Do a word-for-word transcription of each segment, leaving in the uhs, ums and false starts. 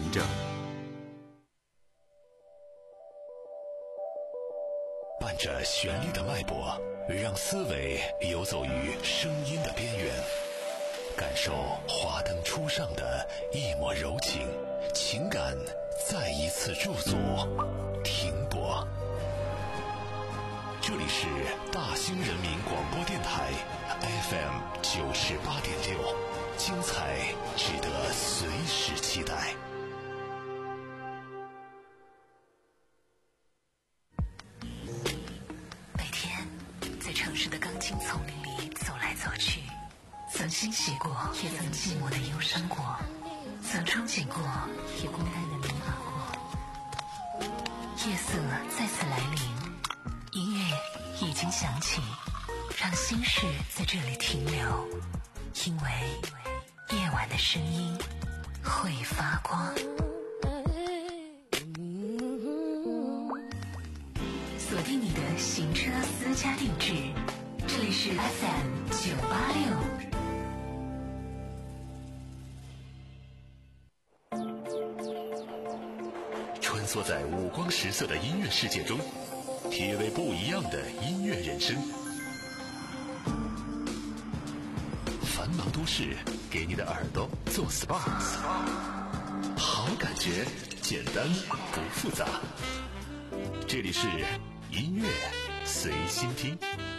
证。伴着旋律的脉搏，让思维游走于声音的边缘，感受华灯初上的一抹柔情，情感再一次驻足停泊。这里是大兴人民广播电台 F M 九十八点六，精彩值得随时期待。 每天在城市的钢筋丛林里走来走去，曾欣喜过，也曾寂寞的忧伤过，曾憧憬过，也孤单的迷茫过。夜色再次来临，音乐已经响起，让心事在这里停留，因为夜晚的声音会发光。锁定你的行车私家定制，这里是 F M 九八六。 穿梭在五光十色的音乐世界中，体味不一样的音乐人生。繁忙都市给你的耳朵做 S P A， 好感觉简单不复杂。这里是音乐随心听。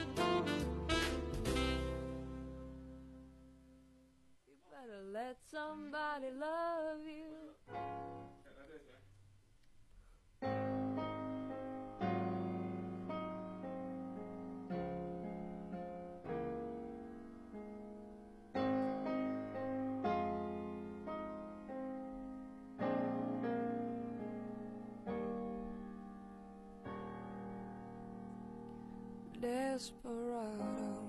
You better let somebody love you. Desperado,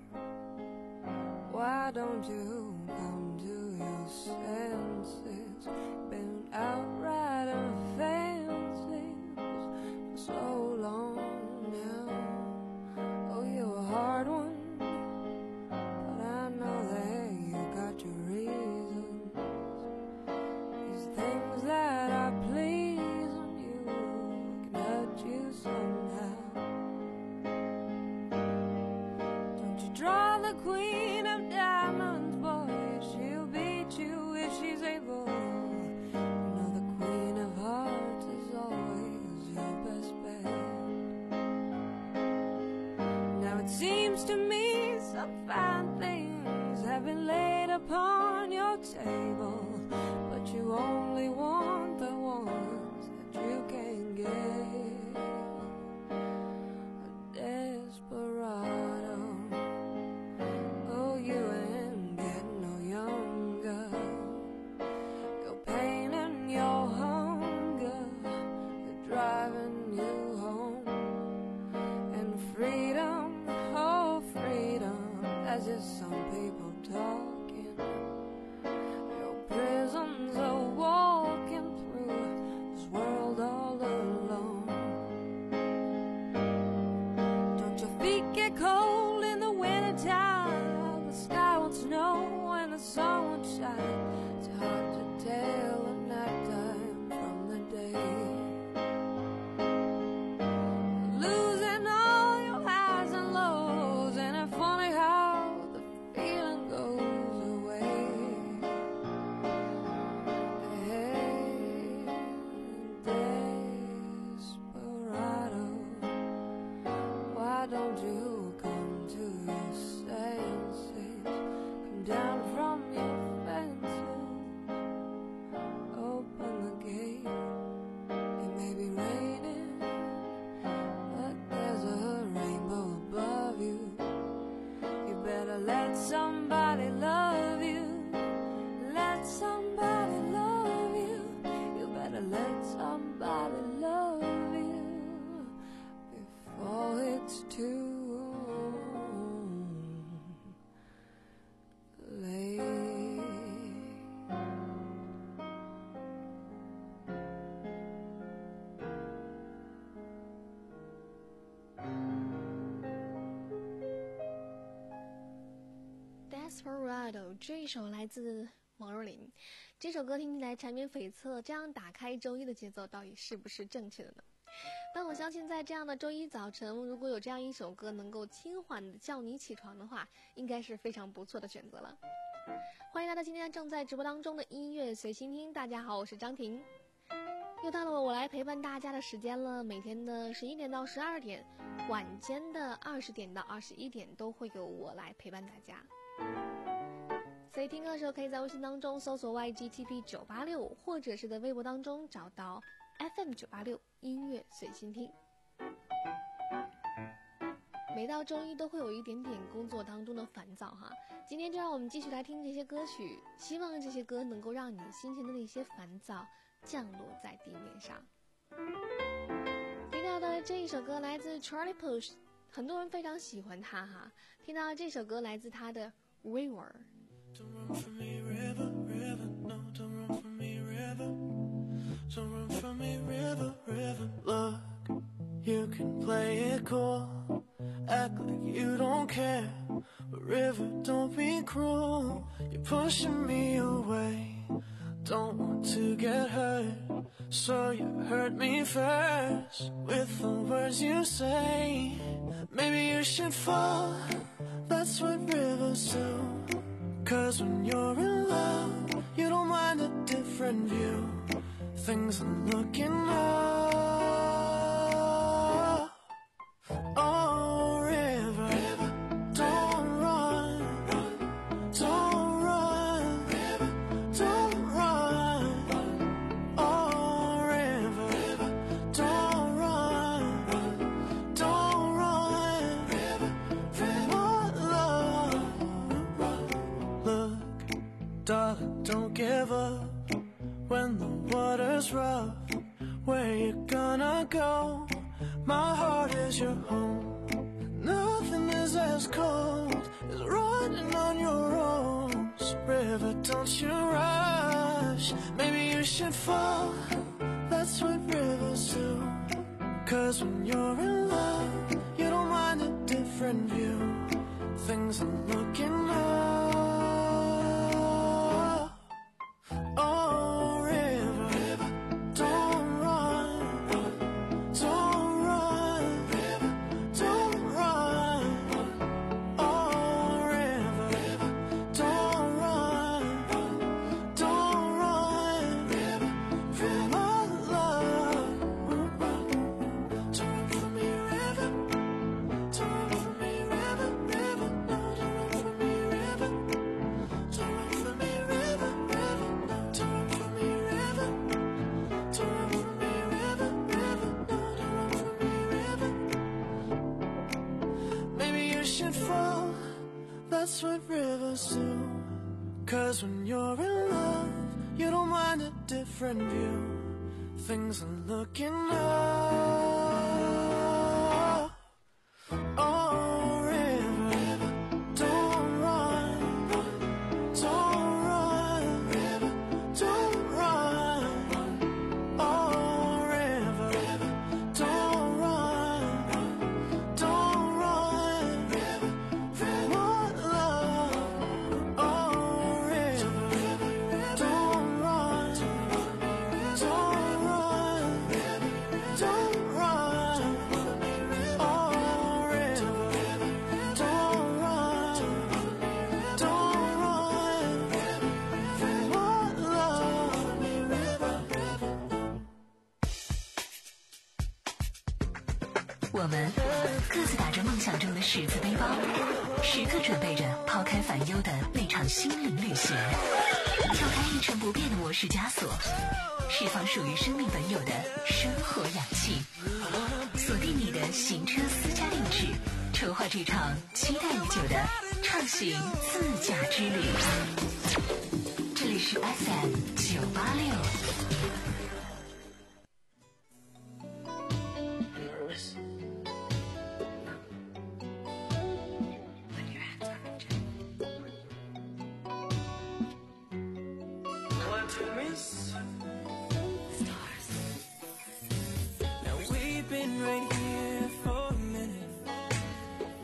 why don't you come to your senses? Been out riding fences for so long now. Oh, you're a hard one, but I know that you got your reasons. These things that are pleasing you can hurt you somehow. Draw the queen of diamonds, boy, she'll beat you if she's able. You know the queen of hearts is always your best bet. Now it seems to me some fine things have been laid upon your table, but you only want the ones that you can get. A desperado, you ain't getting no younger. Your pain and your hunger, they're driving you home. And freedom, oh freedom, that's just some people talking. Your prison's a walking through this world all alone. Don't your feet get cold in the wintertime? The sky won't snow and the sun won't shine. It's hard to tell at night time from the day. Losing all your highs and lows, and it's funny how the feeling goes away. Hey, desperado, why don't you come to your senses? Come down from your fences, open the gate. It may be raining, but there's a rainbow above you. You better let somebody love you. Let somebody love you. You better let somebody love you before it's too late. 《Desperado》这一首来自王若琳。这首歌听起来缠绵悱恻，这样打开周一的节奏到底是不是正确的呢？但我相信在这样的周一早晨，如果有这样一首歌能够轻缓的叫你起床的话，应该是非常不错的选择了。欢迎来到今天正在直播当中的音乐随心听，大家好，我是张婷。又到了我来陪伴大家的时间了，每天的十一点到十二点，晚间的二十点到二十一点都会有我来陪伴大家。所以听歌的时候可以在微信当中搜索 Y G T P 九八六， 或者是在微博当中找到 F M 九八六音乐随心听。每到周一都会有一点点工作当中的烦躁哈，今天就让我们继续来听这些歌曲，希望这些歌能够让你心情的那些烦躁降落在地面上。听到的这一首歌来自 Charlie Puth， 很多人非常喜欢他哈。听到这首歌来自他的 River。Don't run from me, river, river, no, don't run from me, river. Don't run from me, river, river. Look, you can play it cool, act like you don't care, but river, don't be cruel. You're pushing me away, don't want to get hurt, so you hurt me first with the words you say. Maybe you should fall, that's what rivers do.Cause when you're in love, you don't mind a different view. Things are looking up. Oh, river, river, don't run, run, don't run, river, don't run, run. Oh, river, river, don't run, run, don't run, river, from our love.Look, darling, don't give up when the water's rough. Where you gonna go? My heart is your home. Nothing is as cold as running on your own. So river, don't you rush. Maybe you should fall. That's what rivers do. Cause when you're in love, you don't mind a different view. Things are looking up.Oh, river, river, don't run, run, don't run, river, don't run, run. Oh, river, river, don't run, run, don't run, river, from our love. Don't run from me, river, don't run from me, river, river, no, don't run from me, river, don't run from me, river.Fall, that's what rivers do. Cause when you're in love, you don't mind a different view. Things are looking up. Oh, river, river, don't run, run, don't run, river, don't run, run. Oh, river, river, don't run, run, don't run.From our love, oh, river, don't run, don't run, don't run, oh, river, don't run, don't run, from our love. 我们各自打着梦想中的十字背包，时刻准备着抛开烦忧的那场心灵旅行，跳开一成不变的模式枷锁，释放属于生命本有的生活氧气，锁定你的行车私家定制，筹划这场期待已久的畅行自驾之旅。这里是 F M 九八六。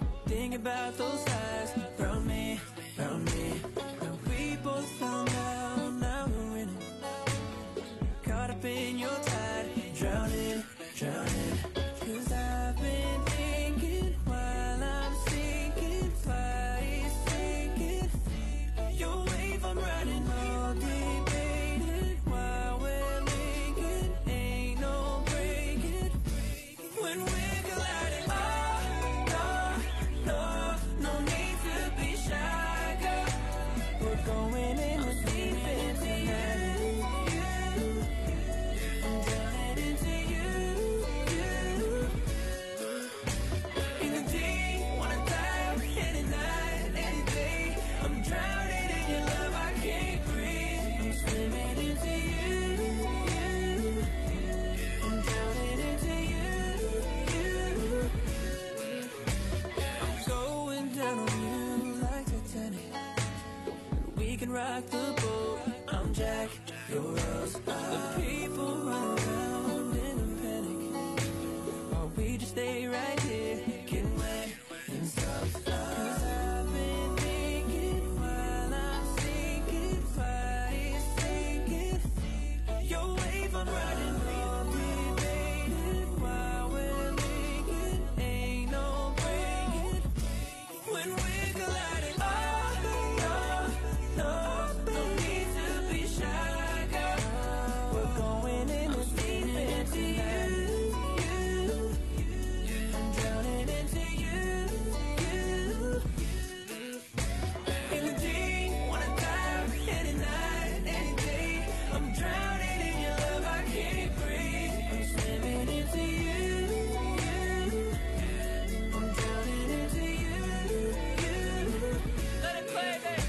About those eyes around me, around me, and we both found out up in your tide, drowning, drowning. Cause I've been thinking while I'm sinking, why it's sinking. Your wave I'm riding all debated while we're linking, ain't no breaking. When we're colliding, oh, no, no, no need to be shy, girl. We're going in with deep into you. I'm drowning into you, you. In the deep, wanna dive any night, any day. I'm drowning in your love, I can't breathe. I'm swimming into you, you. I'm drowning into you, you. I'm going down on you like Titanic. We can rock the boat. I'm Jack, you're Rose. The people run around in a panic, or we just stay right here, getting wet and stuff. Cause I've been thinking while I'm sinking, why it's sinking. Your wave I'm riding all debated while we're linking, ain't no breaking. When we're colliding, oh, no, no, no need to be shy, girl. We're going in with deep into you, you. I'm drowning into you, you. In the deep, wanna dive any night, any day. I'm drowning in your love, I can't breathe. I'm swimming into you, you. I'm drowning into you, you. Let it play, baby.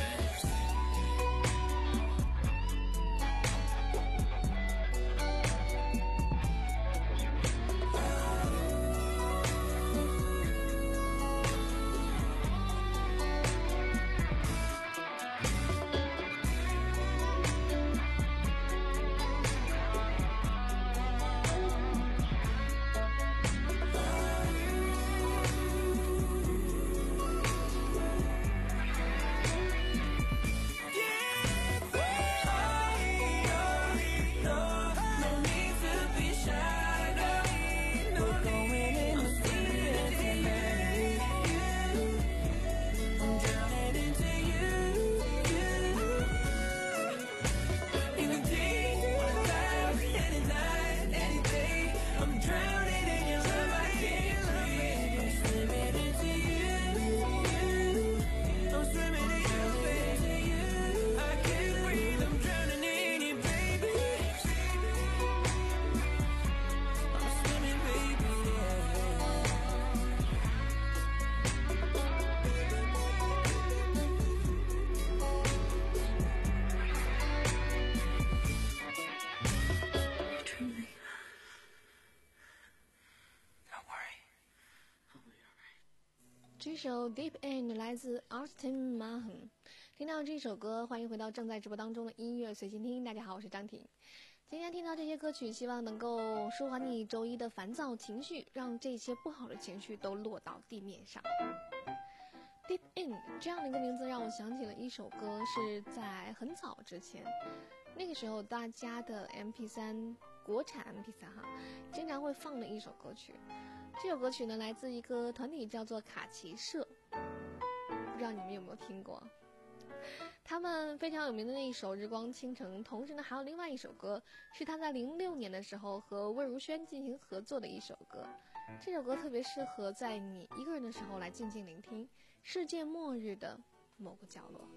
Don't worry. 这首 Deep End 来自 Austin Mahon。听到这首歌，欢迎回到正在直播当中的音乐随心听。大家好，我是张婷。今天听到这些歌曲，希望能够舒缓你周一的烦躁情绪，让这些不好的情绪都落到地面上。Deep End 这样的一个名字让我想起了一首歌，是在很早之前，那个时候大家的 M P 三 国产 M P 三 哈，经常会放的一首歌曲。这首歌曲呢，来自一个团体叫做卡奇社，不知道你们有没有听过？他们非常有名的那一首《日光倾城》，同时呢，还有另外一首歌，是他在零六年的时候和魏如萱进行合作的一首歌。这首歌特别适合在你一个人的时候来静静聆听，世界末日的某个角落。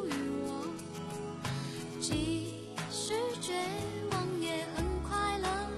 即使绝望也很快乐。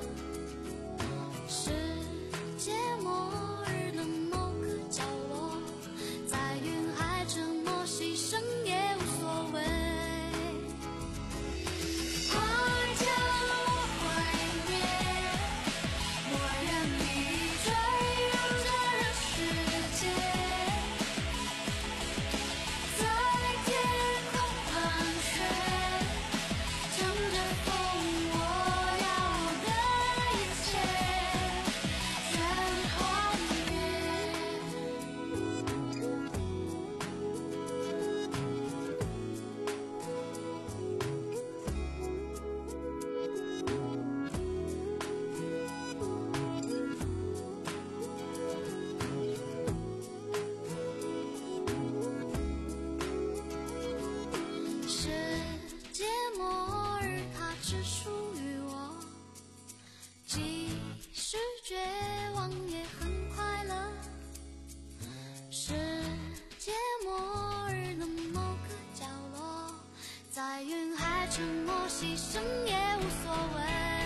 沉默牺牲也无所谓。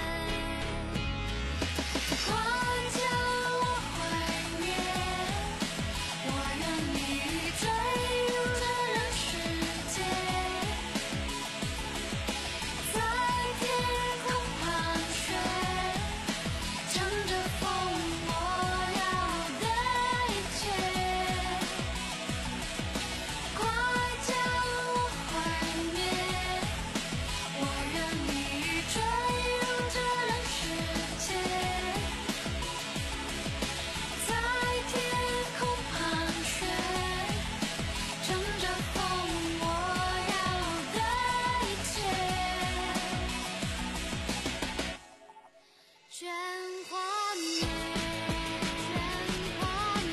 快将我毁灭，我愿你坠入这人世界，在天空盘旋，乘着风我要的一切。快将我毁灭，我愿你坠入这人世界，在天空盘旋，乘着风我要的一切。全幻灭，全幻灭。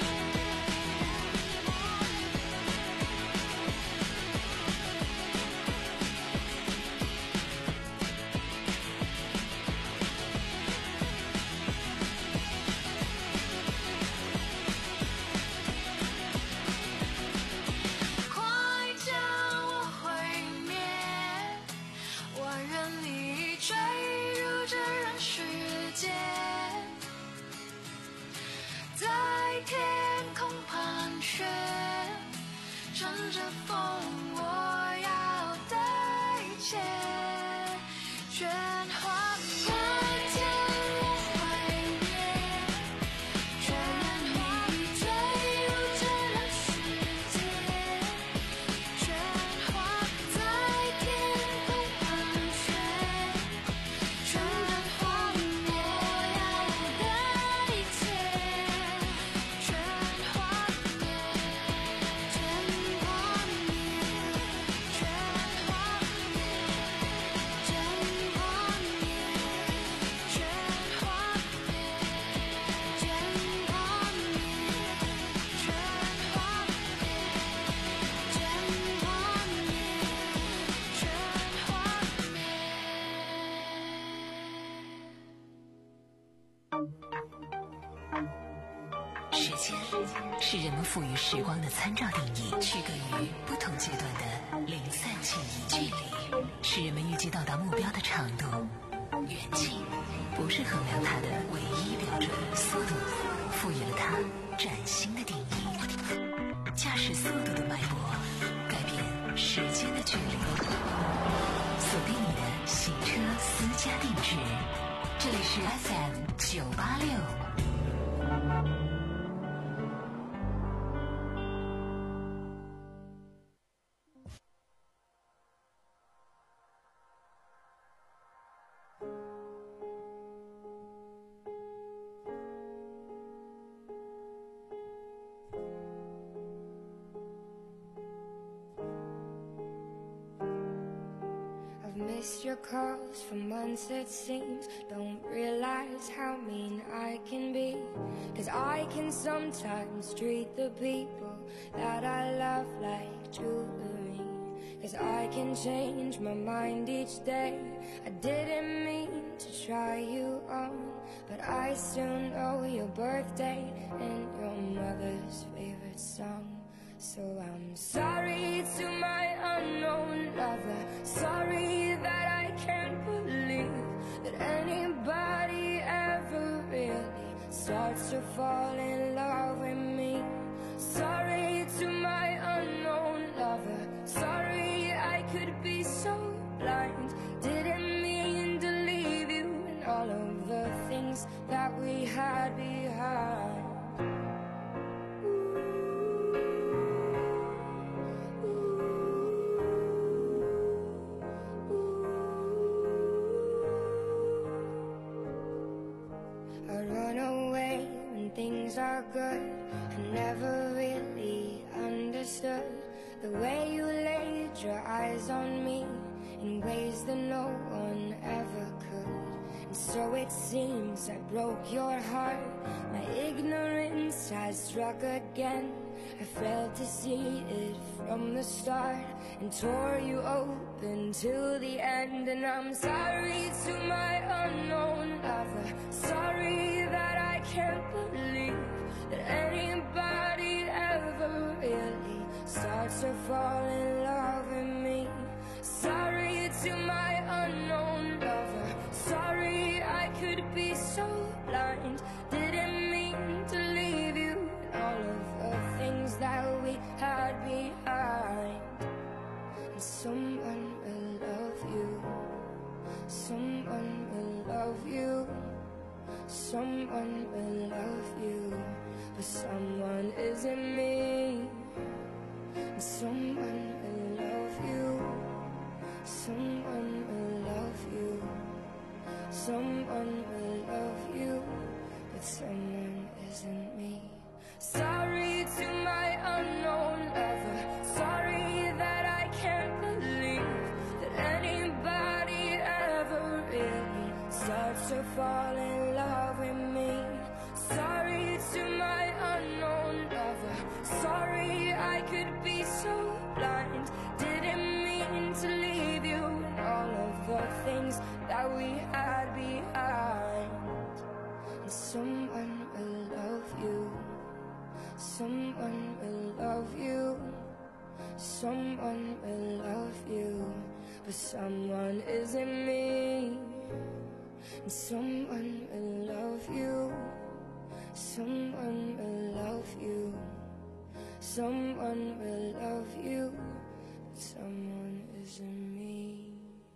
快将我毁灭，我愿你坠入这人世界，在天空盘旋，乘着风我要的一切。全幻灭，将我毁灭，全愿你坠入这人世界，全化在天空盘旋，全幻我要的一切。全幻灭，全幻灭，全幻灭，全幻灭，全幻灭，全幻灭，全幻灭，全幻灭，全幻灭。 时间是人们赋予时光的参照定义，区隔于不同阶段的零散记忆。距离是人们预计到达目标的长度，远近不是衡量它的唯一标准。速度赋予了它崭新的定义。驾驶速度的脉搏，改变时间的距离。锁定你的行车私家定制，这里是 F M 九八六。 I've missed your calls for months it seems. Don't realize how mean I can be, 'cause I can sometimes treat the people that I love like jewelry. 'Cause I can change my mind each day. I didn't mean to try you on, but I still know your birthday and your mother's favorite song. So I'm sorry to my unknown lover. Sorry that I can't believe that anybody ever really starts to fall in love with me. Sorry to my unknown lover. Sorry I could be so blind. Didn't mean to leave you and all of the things that we had behind. I run away when things are good. I never really understood the way you laid your eyes on me in ways that no one ever could. And so it seems I broke your heart. My ignorance has struck again. I failed to see it from the start and tore you open till the end. And I'm sorry to my unknown lover. Sorry that I can't believe that anybody ever really starts to fall in love with me. Sorry to love you. Someone will love you, but someone isn't me. Someone will love you. Someone will love you. Someone will love you, but someone isn't me. Sorry to my unknown lover. Sorry that I can't believe that anybody ever really starts to fall in love with me. Sorry to my unknown lover. Sorry I could be so blind. Didn't mean to leave you and all of the things that we had behind. And someone will love you. Someone will love you. Someone will love you, but someone isn't me. And someone will love you. Someone will love you. Someone will love you, but someone isn't me.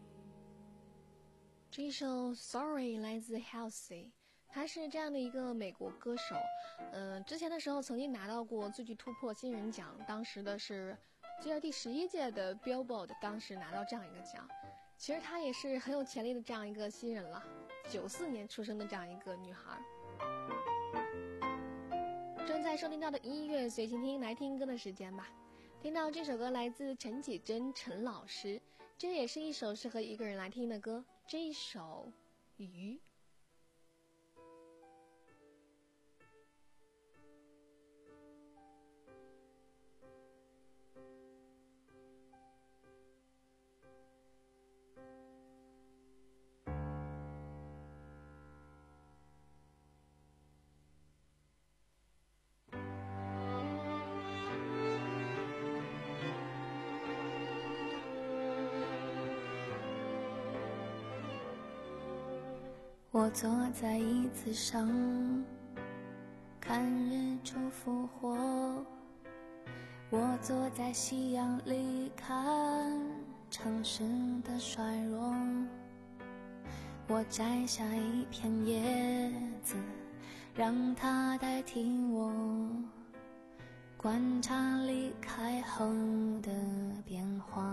这一首 Sorry 来自 Halsey， 他是这样的一个美国歌手，嗯、呃，之前的时候曾经拿到过最具突破新人奖，当时的是记得第十一届的 Billboard， 当时拿到这样一个奖。其实她也是很有潜力的这样一个新人了，九四年出生的这样一个女孩。正在收听到的音乐随心听，来听歌的时间吧。听到这首歌来自陈绮贞陈老师，这也是一首适合一个人来听的歌，这一首鱼。 我坐在椅子上，看日出复活。我坐在夕阳里，看城市的衰弱。我摘下一片叶子，让它代替我，观察离开后的变化。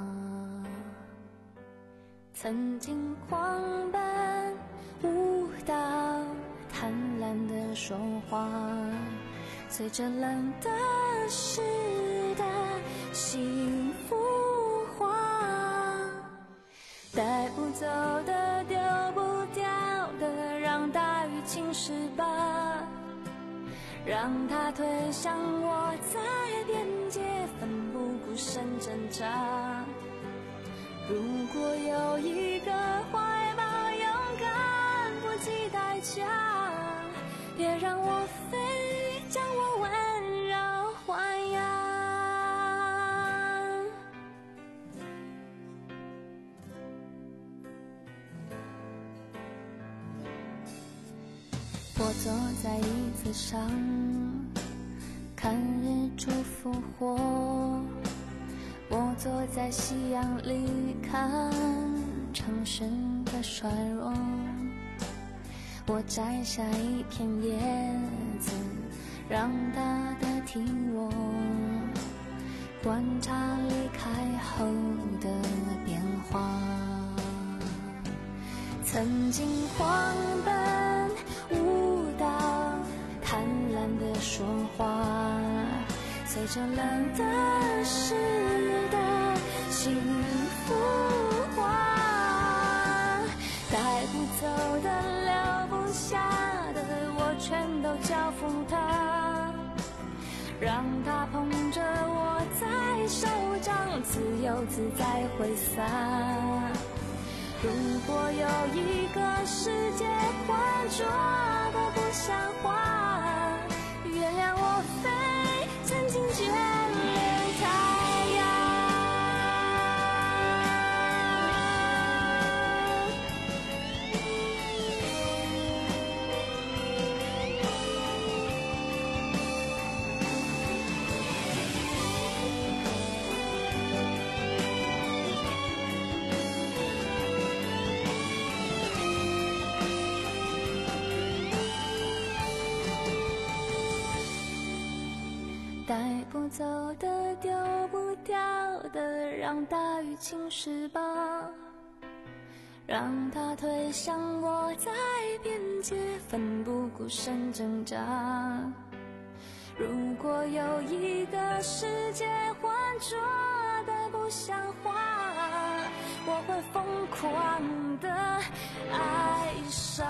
曾经狂奔舞蹈，贪婪的说话，随着冷的湿的幸福化，带不走的丢不掉的，让大雨侵蚀吧，让它推向我，在边界奋不顾身挣扎。如果有一个怀抱，勇敢不计代价，别让我飞，将我温柔豢养。我坐在椅子上，看日出复活。我坐在夕阳里，看城市的衰弱。我摘下一片叶子，让它代替我，观察离开后的变化。曾经狂奔舞蹈，贪婪的说话，随着冷的湿的幸福化，带不走的留不下的，我全都交付他，让他捧着我在手掌，自由自在挥洒。如果有一个世界浑浊的不像话，原谅我飞，曾经眷恋太阳。 带不走的，丢不掉的，让大雨侵蚀吧，让它推向我，在边界奋不顾身挣扎。如果有一个世界浑浊的不像话，我会疯狂的爱上。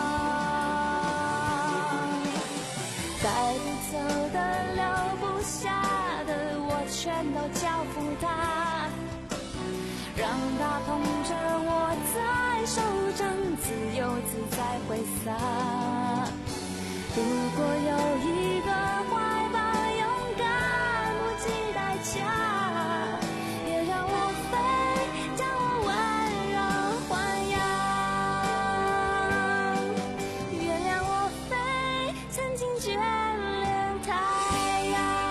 带不走的，留不下的，我全都交付他，让它捧着我在手掌，自由自在挥洒。如果有一个怀抱，勇敢不计代价，别让我飞，将我温柔豢养，原谅我飞，曾经眷恋太阳。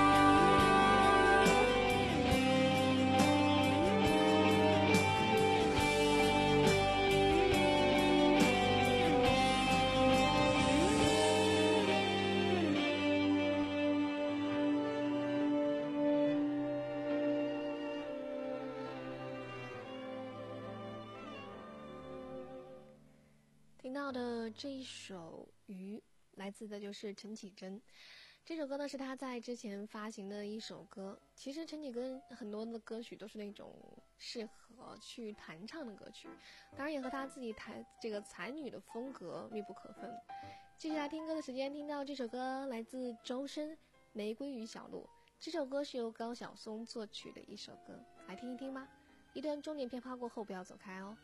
听到的这一首《鱼》来自的就是陈绮贞。这首歌呢是他在之前发行的一首歌。其实陈绮贞很多的歌曲都是那种适合去弹唱的歌曲，当然也和他自己弹这个才女的风格密不可分。继续来听歌的时间，听到这首歌来自周深《玫瑰与小鹿》。这首歌是由高晓松作曲的一首歌，来听一听吧。一段中年片花过后不要走开哦。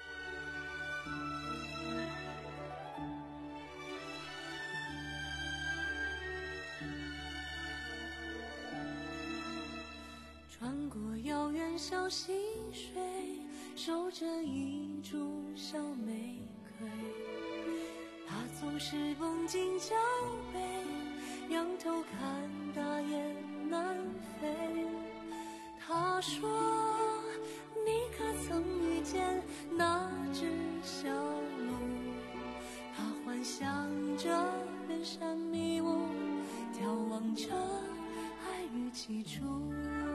穿过遥远小溪水，守着一株小玫瑰，它总是绷紧脚背，仰头看大雁南飞。他说你可曾遇见那只小鹿，它幻想着远山迷雾，眺望着爱与起初，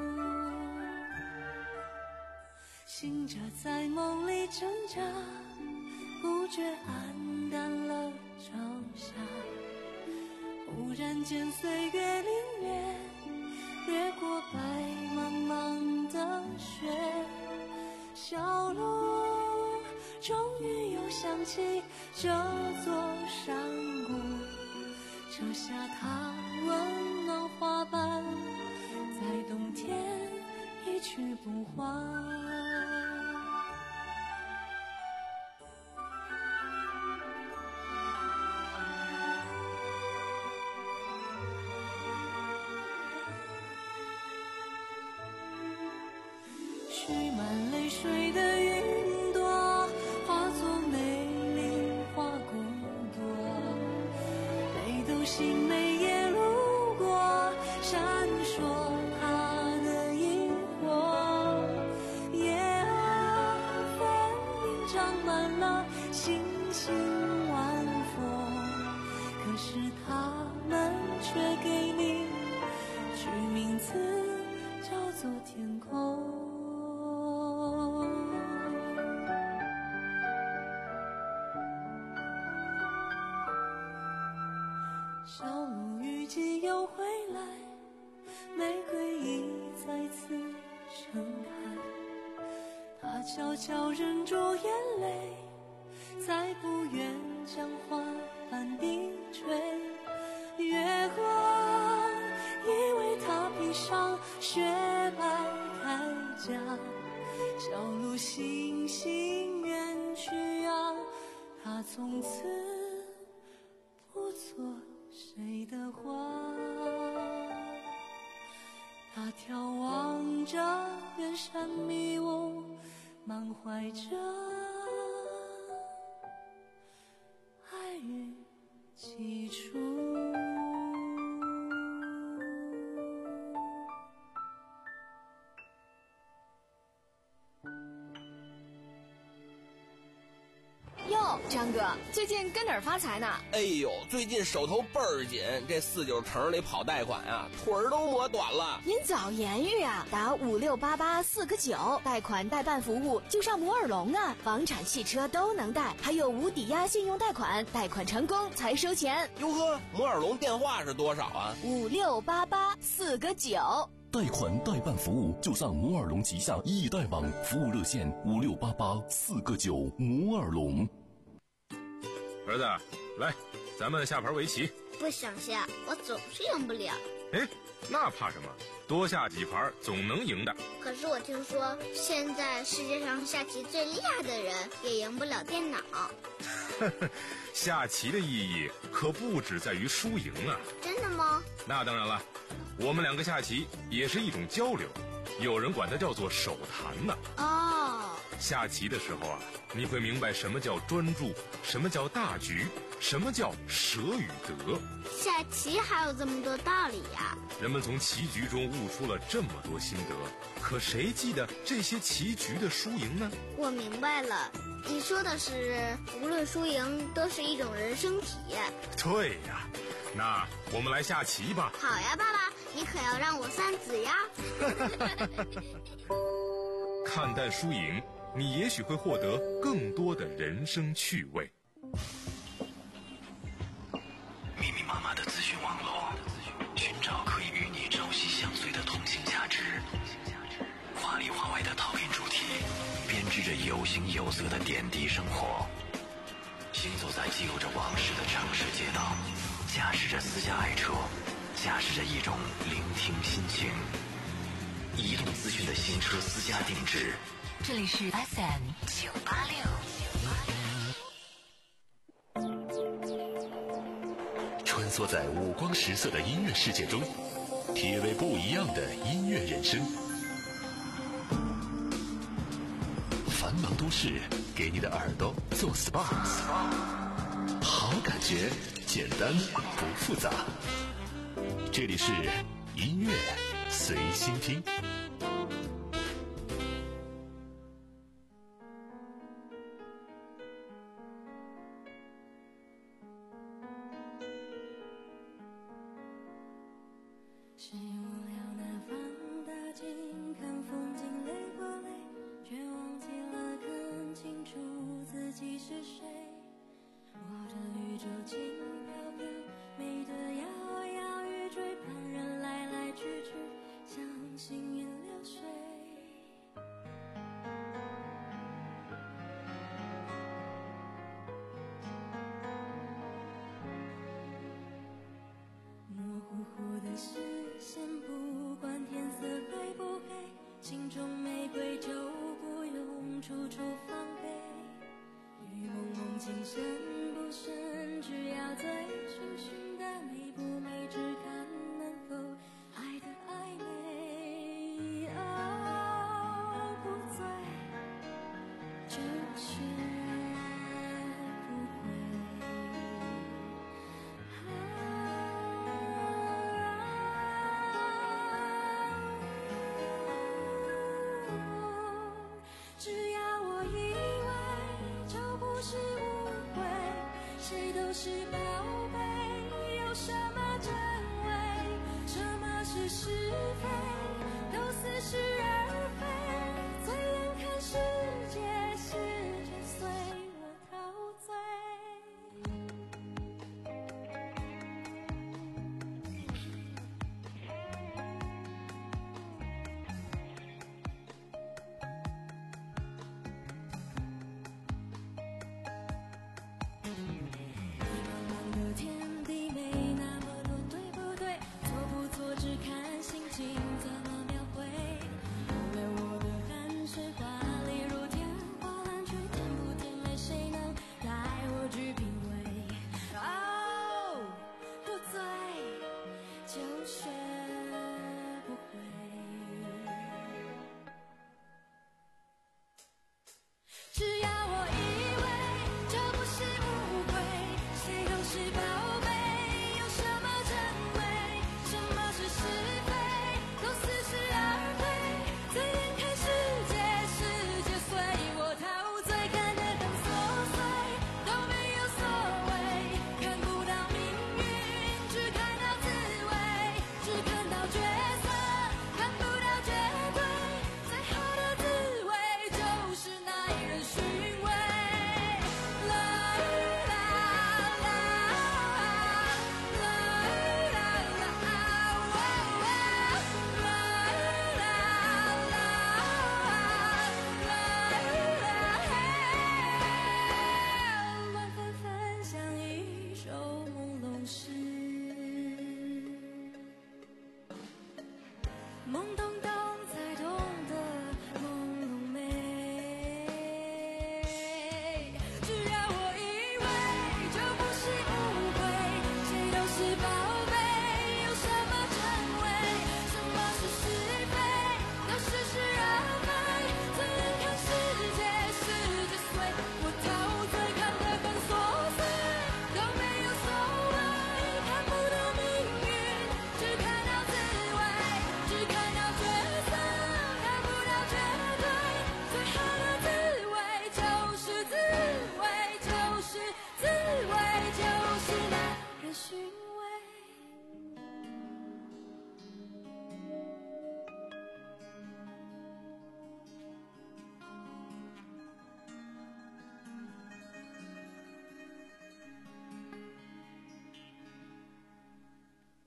醒着在梦里挣扎，不觉黯淡了朝霞。忽然间岁月凛冽，掠过白茫茫的雪，小路终于又想起这座山谷，折下它温暖花瓣，在冬天一去不还。蓄满泪水的云朵，化作美丽花骨朵，北斗星每夜路过，闪烁它的萤火。夜啊，分明长满了星星晚风，可是它们却给你取名字叫做天空。小鹿雨季又回来，玫瑰已再次盛开，它悄悄忍住眼泪，再不愿将花瓣低垂。月光以为它披上雪白铠甲，小鹿悻悻远去啊，它从此不做谁的花。他眺望着远山迷雾，满怀着爱与起初。 哟， 张哥，最近跟哪儿发财呢？ 哎呦，最近手头倍儿紧，这四九城里跑贷款啊，腿儿都磨短了。 您早言语啊，打五六八八四个九，贷款代办服务就上摩尔龙啊，房产、汽车都能贷，还有无抵押信用贷款，贷款成功才收钱。 哟呵，摩尔龙电话是多少啊？ 五六八八四个九。 贷款代办服务就上摩尔龙旗下易贷网，服务热线五六八八四个九。摩尔龙。 儿子，来，咱们下盘围棋。 不想下，我总是赢不了。 哎，那怕什么？多下几盘总能赢的。 可是我听说，现在世界上下棋最厉害的人也赢不了电脑。 下棋的意义可不只在于输赢啊！ 真的吗？ 那当然了，我们两个下棋也是一种交流，有人管它叫做手谈呢。 哦， 下棋的时候啊，你会明白什么叫专注，什么叫大局，什么叫舍与得。 下棋还有这么多道理呀！ 人们从棋局中悟出了这么多心得，可谁记得这些棋局的输赢呢？ 我明白了，你说的是无论输赢都是一种人生体验。 对呀，那我们来下棋吧。 好呀，爸爸，你可要让我三子呀。 看淡输赢，你也许会获得更多的人生趣味。 密密麻麻的资讯网络，寻找可以与你朝夕相随的同性价值，华里华外的讨论主题，编织着有形有色的点滴生活。行走在记录着往事的城市街道，驾驶着私家爱车，驾驶着一种聆听心情。移动资讯的新车私家定制， 这里是 F M 九八六。 穿梭在五光十色的音乐世界中，体味不一样的音乐人生。繁忙都市给你的耳朵做 S P A， 好感觉，简单不复杂。这里是音乐随心听。 是无聊的放大镜，看风景累不累，却忘记了看清楚自己是谁。我的宇宙轻飘飘，美得摇摇欲坠，旁人来来去去，像行云流水。模糊糊的视线，不管天色黑不黑，心中玫瑰就不用处处防备。雨蒙蒙，情深不深，只要醉醺醺的美不美，只看能否爱的暧昧。哦，不醉，只是不会。只要我以为就不是误会，谁都是宝贝，有什么真伪，什么是是非，都似是而非。醉眼看世界，世界随我陶醉。的天地没那么多对不对，错不错只看心情怎么描绘。后来我的汗水华丽如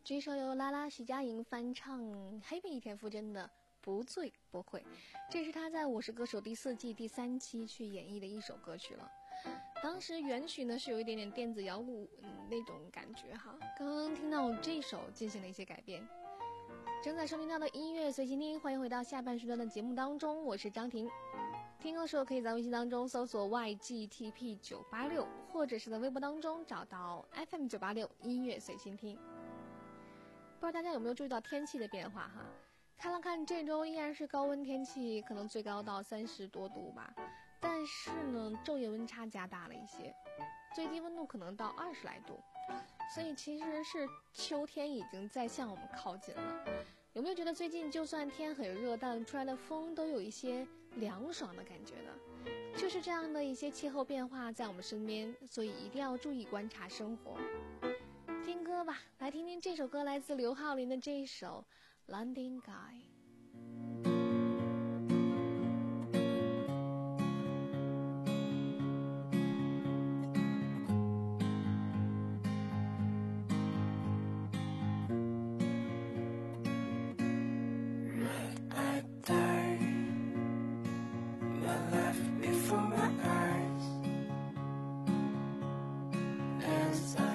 这首由拉拉徐佳莹翻唱黑妹田馥甄的不醉不会，这是他在《我是歌手》第四季第三期去演绎的一首歌曲了。当时原曲呢是有一点点电子摇滚、嗯、那种感觉哈，刚刚听到这首进行了一些改编。正在收听到的音乐随心听，欢迎回到下半时段的节目当中，我是张婷。听歌的时候可以在微信当中搜索 Y G T P 九八六，或者是在微博当中找到 F M 九八六音乐随心听。不知道大家有没有注意到天气的变化哈？看了看这周依然是高温天气，可能最高到三十多度吧，但是呢昼夜温差加大了一些，最低温度可能到二十来度，所以其实是秋天已经在向我们靠近了。有没有觉得最近就算天很热，但出来的风都有一些凉爽的感觉呢？就是这样的一些气候变化在我们身边，所以一定要注意观察生活。听歌吧，来听听这首歌，来自刘浩霖的这一首《London Guy》。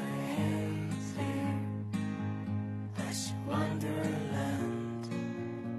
Wonderland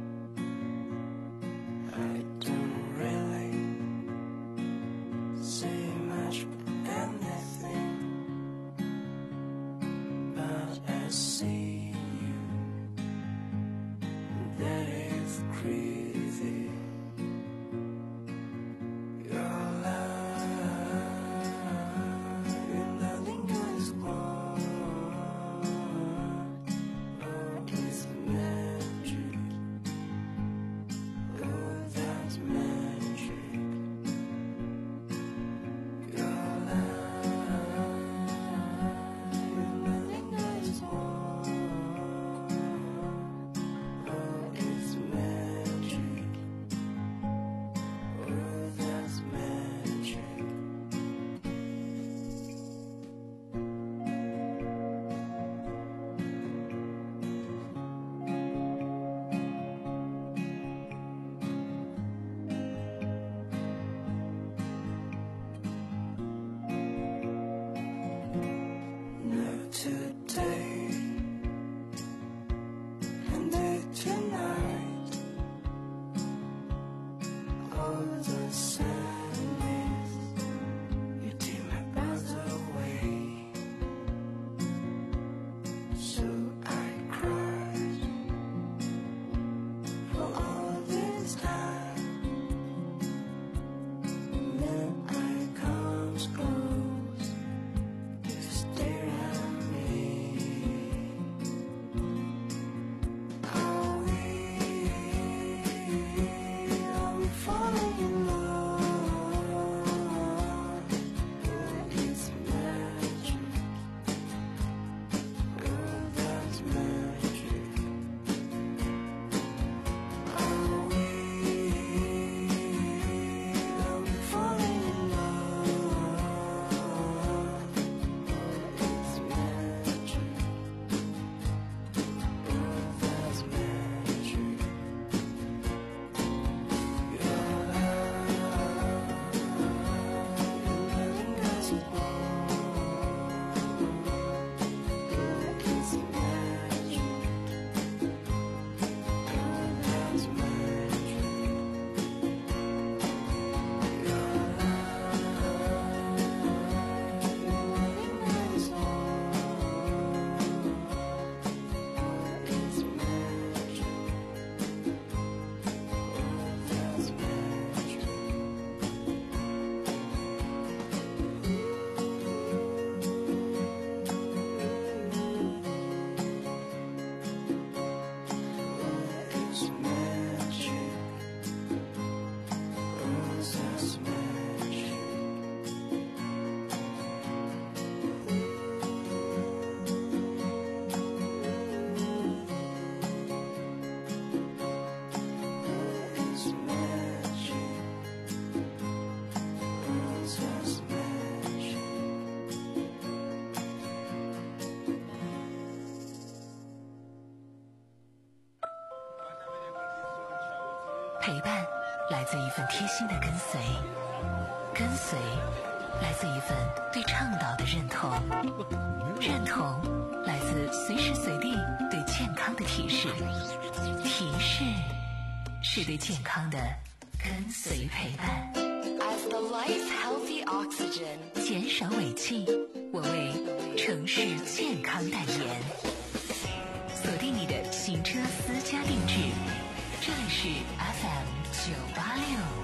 陪伴来自一份贴心的跟随，跟随来自一份对倡导的认同，认同来自随时随地对健康的提示，提示是对健康的跟随陪伴。 As the lights healthy oxygen， 减少尾气，我为城市健康代言。锁定你的行车私家定制，这里是 F M 九八六。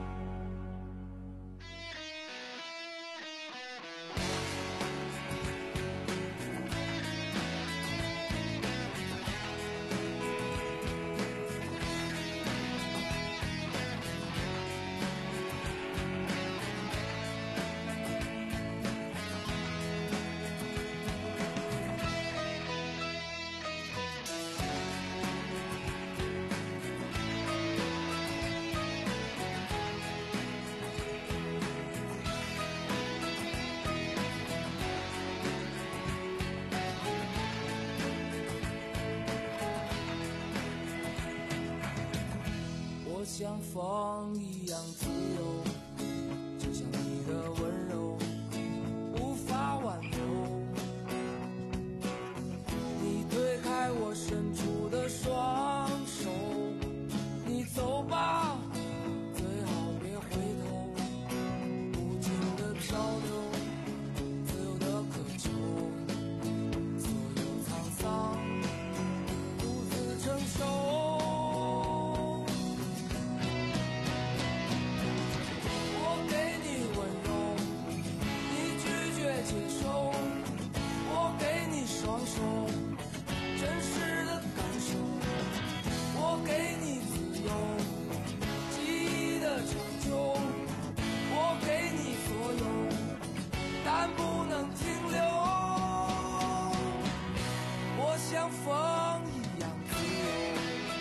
我像风一样自由，就像你的温柔无法挽留。你推开我伸出的双手，你走吧，最好别回头。无尽的漂流，自由的渴求，所有沧桑独自承受。像风一样自由，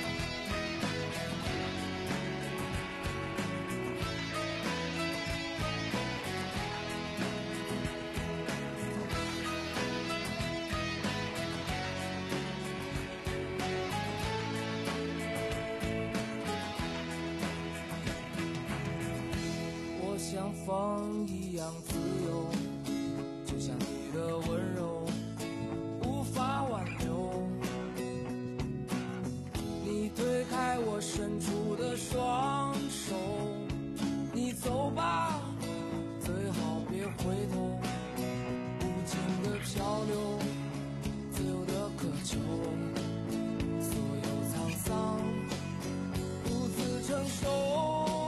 我像风一样自由，就像你的温柔无法挽留。你推开我伸出的双手，你走吧，最好别回头。无尽的漂流，自由的渴求，所有沧桑独自承受。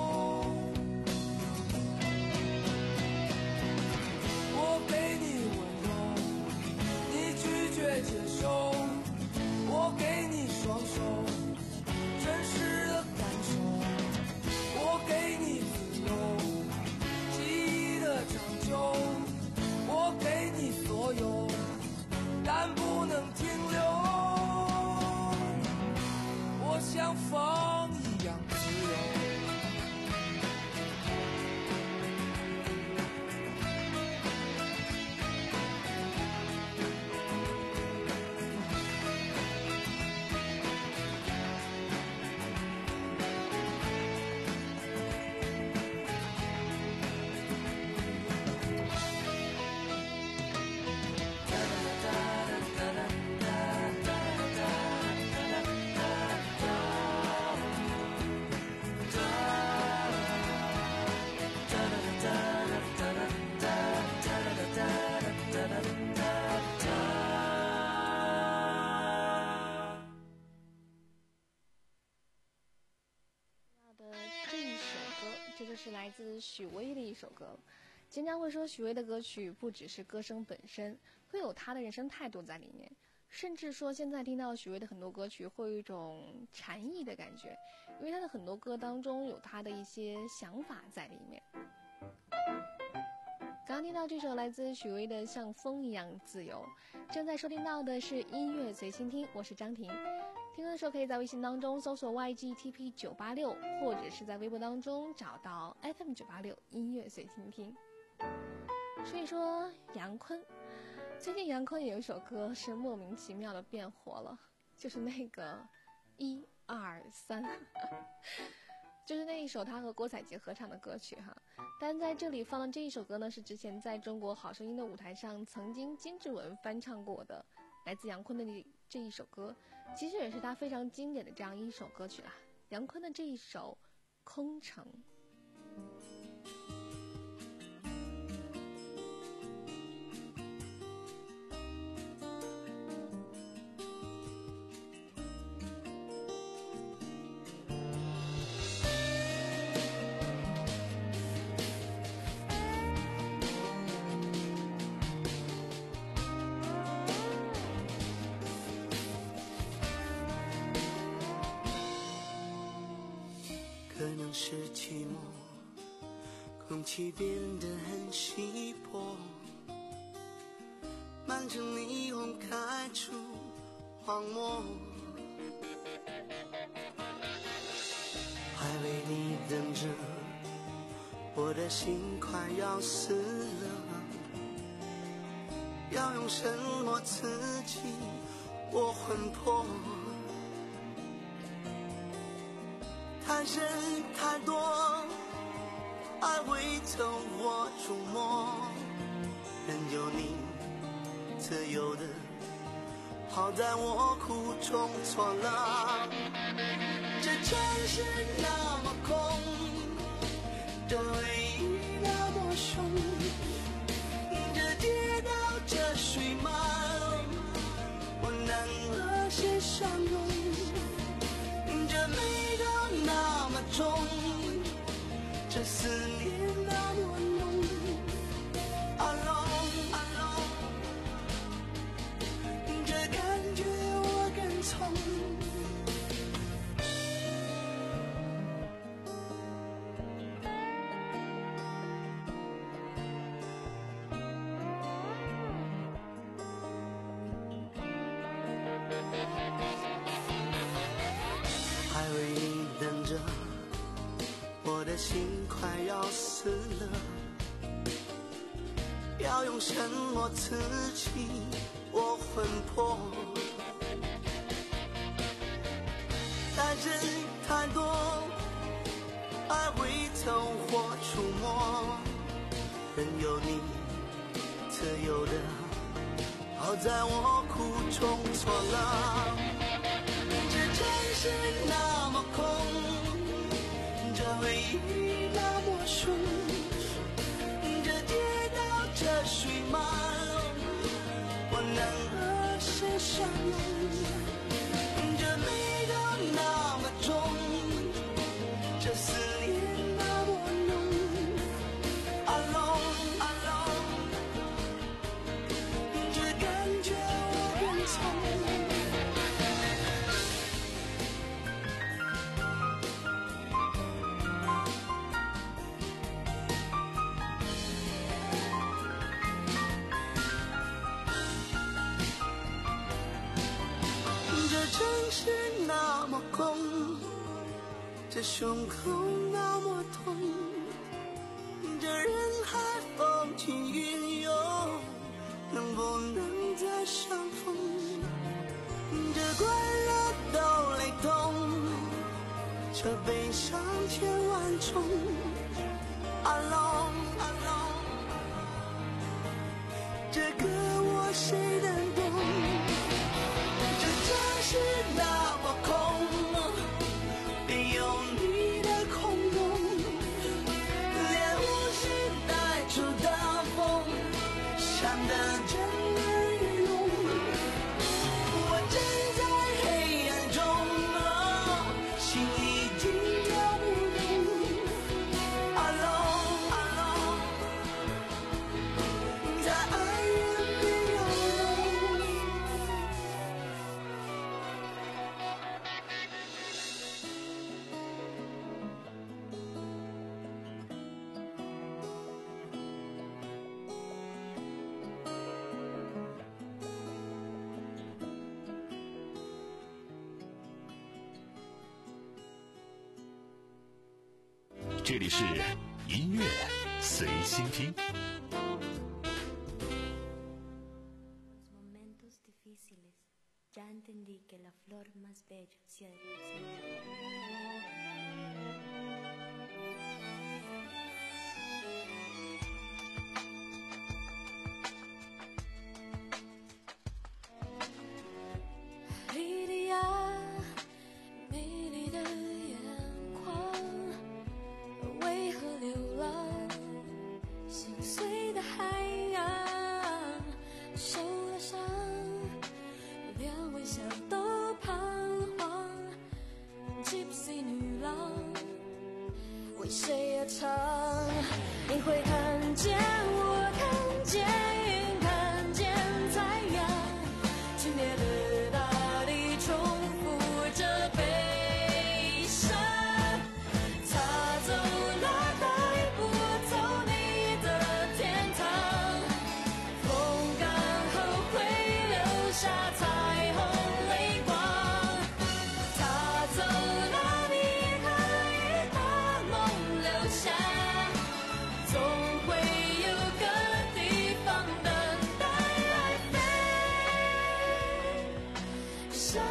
我给你温柔，你拒绝接受。我给你双手，真实的感受。我给你自由，记忆的长久。我给你所有，但不能停留。我像风一样自由。 这就是来自许巍的一首歌。经常会说许巍的歌曲不只是歌声本身，会有他的人生态度在里面，甚至说现在听到许巍的很多歌曲会有一种禅意的感觉，因为他的很多歌当中有他的一些想法在里面。刚刚听到这首来自许巍的《像风一样自由》，正在收听到的是音乐随心听，我是张婷。听歌的时候可以在微信当中搜索 Y G T P 九八六，或者是在微博当中找到 F M 九八六音乐随心听。所以说杨坤，最近杨坤有一首歌是莫名其妙的变火了，就是那个一二三。 就是那一首他和郭采洁合唱的歌曲哈。但在这里放的这一首歌呢，是之前在中国好声音的舞台上曾经金志文翻唱过的，来自杨坤的这一首歌，其实也是他非常经典的这样一首歌曲啦。杨坤的这一首《空城》。 可能是寂寞，空气变得很稀薄，满城霓虹开出荒漠，还为你等着，我的心快要死了，要用什么刺激我魂魄？太深太多，爱会从我触摸，任由你自由的，好在我苦中作乐。这城市那么空，这回忆那么凶，这街道这水漫，我能和谁相拥？这美都那么重，这思念那么浓。Alone, alone， 这感觉我更从。还为你等着，我的心快要死了，要用什么刺激我魂魄？太真太多，爱会从我触摸，任由你自由的，好在我苦中作乐。这城市那么空，这回忆那么凶，这街道这水漫，我能和谁相拥？这美都那么重，这思念那么浓。Alone, alone， 这感觉我更从。这城市那么空，这胸口那么痛，这人海风起云涌，能不能再相逢？这快乐都雷同，这悲伤千万重。Alone, alone， 这歌我谁能懂？城市那么空，没有你的空洞，连呼吸带出的风，想得震耳欲聋。我站在黑暗中，心已经跳不动。Alone, alone， 在爱人边摇动。 这里是音乐随心听。 Momentos difíciles, ya entendí que la flor más bella sea el 莉莉娅，美丽的眼眶，为何流浪？心碎的海洋，受了伤，连微笑都彷徨。Gypsy 女郎，为谁而唱？你会看见我，看见，看见太阳，轻蔑的大地重复着悲伤。他走了，带不走你的天堂。风干后会留下彩虹泪光。他走了，你可以把梦留下，总会有个地方等待来飞翔。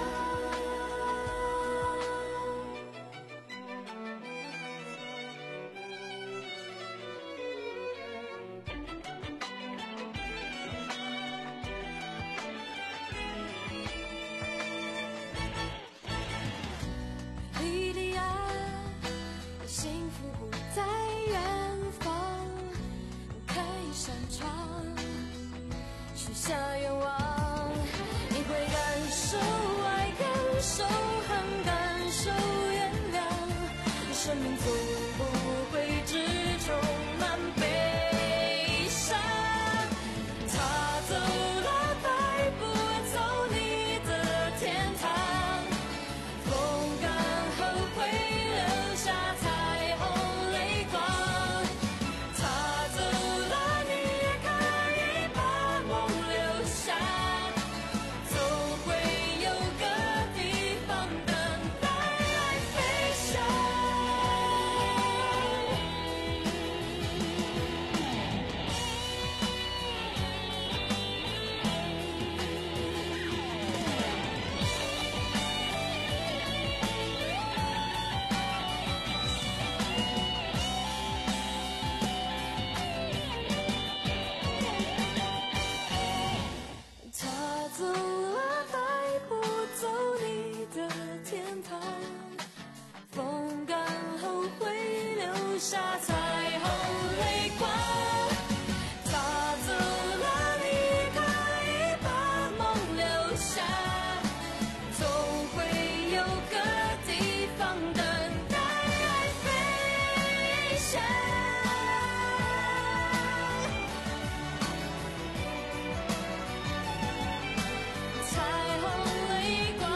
莉莉娅，幸福不在远方，开一扇窗，许下愿望。你会感受爱，感受恨，感受原谅。生命从不会只充满悲伤。他走了，带不走你的天堂。风干后会留下彩虹泪光。他走了，你也可以把梦留下，总会有个地方等待来飞翔。他走了，带不走你的天堂。风干后会留下彩虹泪光。他走了，你可以把梦留下，总会有个地方等待来飞翔。彩虹泪光。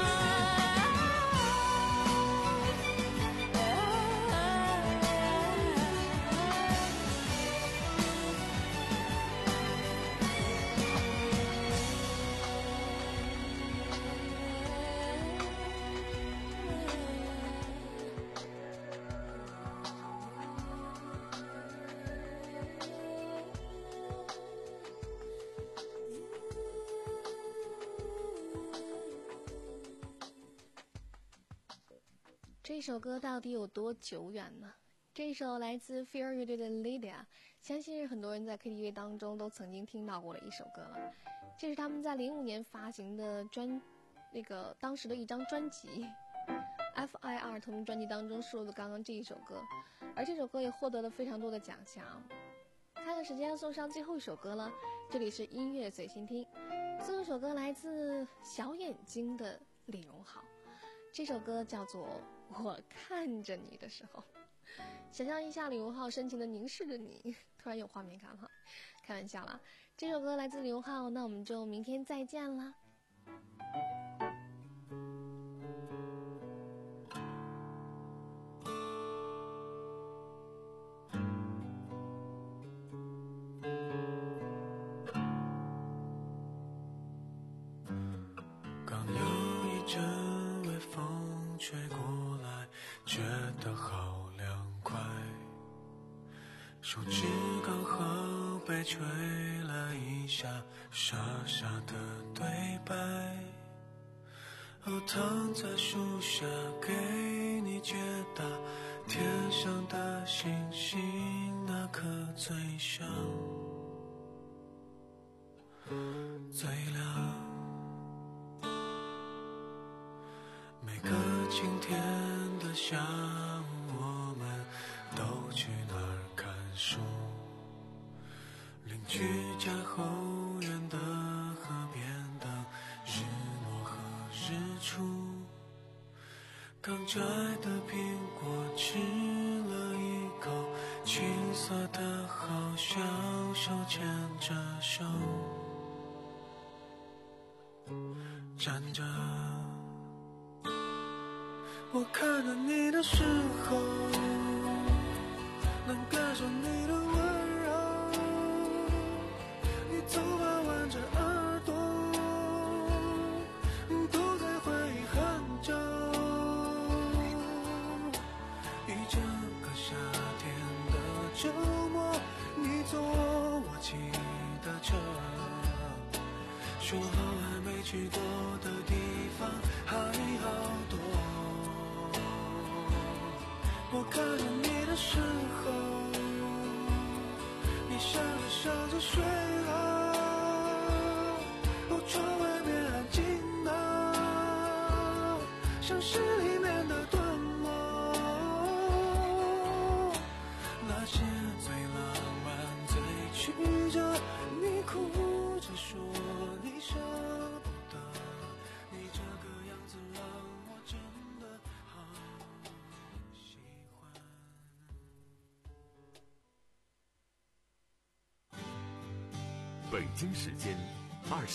这首歌到底有多久远呢？这首来自 Fear 乐队的 Lydia， 相信是很多人在 K T V 当中都曾经听到过的一首歌了。这是他们在零五年发行的专，那个当时的一张专辑 F I R 同专辑当中收录的刚刚这一首歌，而这首歌也获得了非常多的奖项。看看时间，送上最后一首歌了。这里是音乐随心听，最后一首歌来自小眼睛的李荣浩，这首歌叫做我看着你的时候。想象一下李荣浩深情地凝视着你，突然有画面感了，开玩笑啦。这首歌来自李荣浩，那我们就明天再见啦。 刚有一阵微风吹过来，觉得好凉快，手指刚好被吹了一下，傻傻的对白。哦，躺在树下给你解答， 天上的星星那颗最响最亮，每个晴天的下午我们都去那儿看书，邻居家后院的河边等日落和日出，刚摘的苹果吃了一口，青涩的好像手牵着手站着。我看着你的时候，能感受你的温柔，你头发挽着耳朵，都在回忆很久。一整个夏天的周末，你坐我骑的车，说好还没去过的地方还好多。我看着你的时候，你笑着笑着睡了，哦，窗外面安静的像诗里面的段落，那些最浪漫最曲折，你哭着说你舍不得，你这个样子让我真的好喜欢。 北京时间二十。